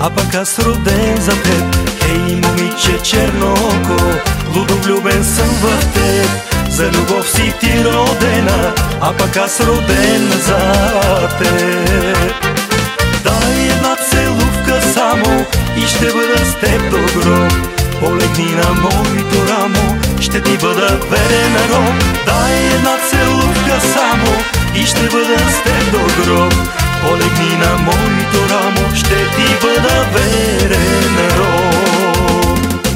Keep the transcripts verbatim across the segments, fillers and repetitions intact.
а пък аз роден за теб. Хей, момиче черноко, лудо влюбен съм в теб. За любов си ти родена, а пък аз роден за теб. Дай една целувка само и ще бъда с теб до гроб. Полегни на моето рамо, ще ти бъда верен роб. Дай една целувка само и ще бъда с теб до гроб. Полегни на моето рамо, ще ти бъда верен роб.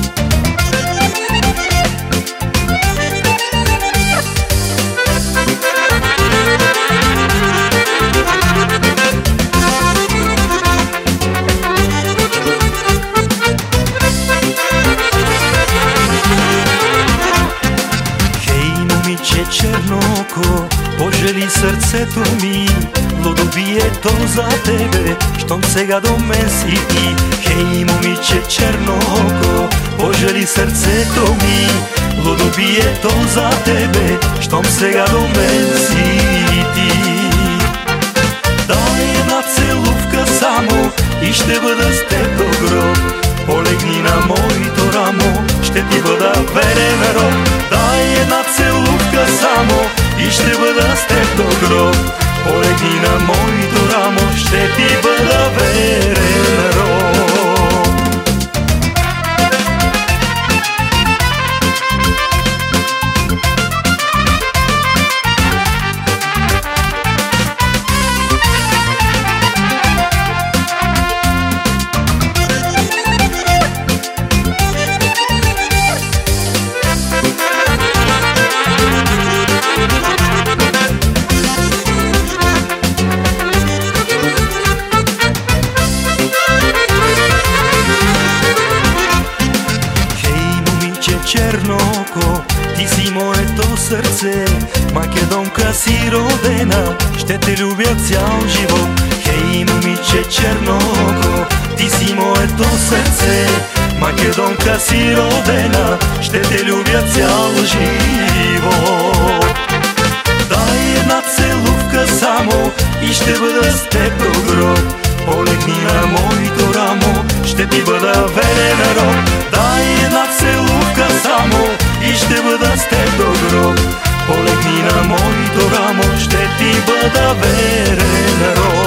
Черноко, пожали сърцето ми, лудо бие то за тебе, щом сега до мен си ти. Хей, момиче черноко, пожали сърцето ми, лудо бие то за тебе, щом сега до мен си ти. Дай една целувка само и ще бъда с теб до гроб. Полегни на моето рамо, ще ти бъда верен роб. Дай една целувка само и ще бъда с теб до гроб. Полегни на моето рамо, ще ти бъда верен роб. Черноко, ти си моето сърце, македонка си родена, ще те любя цял живот. Хей, момиче черноко, ти си моето сърце, македонка си родена, ще те любя цял живот. Дай една целувка само и ще бъда с теб до гроб. Полегни на моето рамо, ще ти бъда верен роб. Дай една целувка само и ще бъда с теб до гроб. Полегни на моето рамо, ще ти бъда верен роб.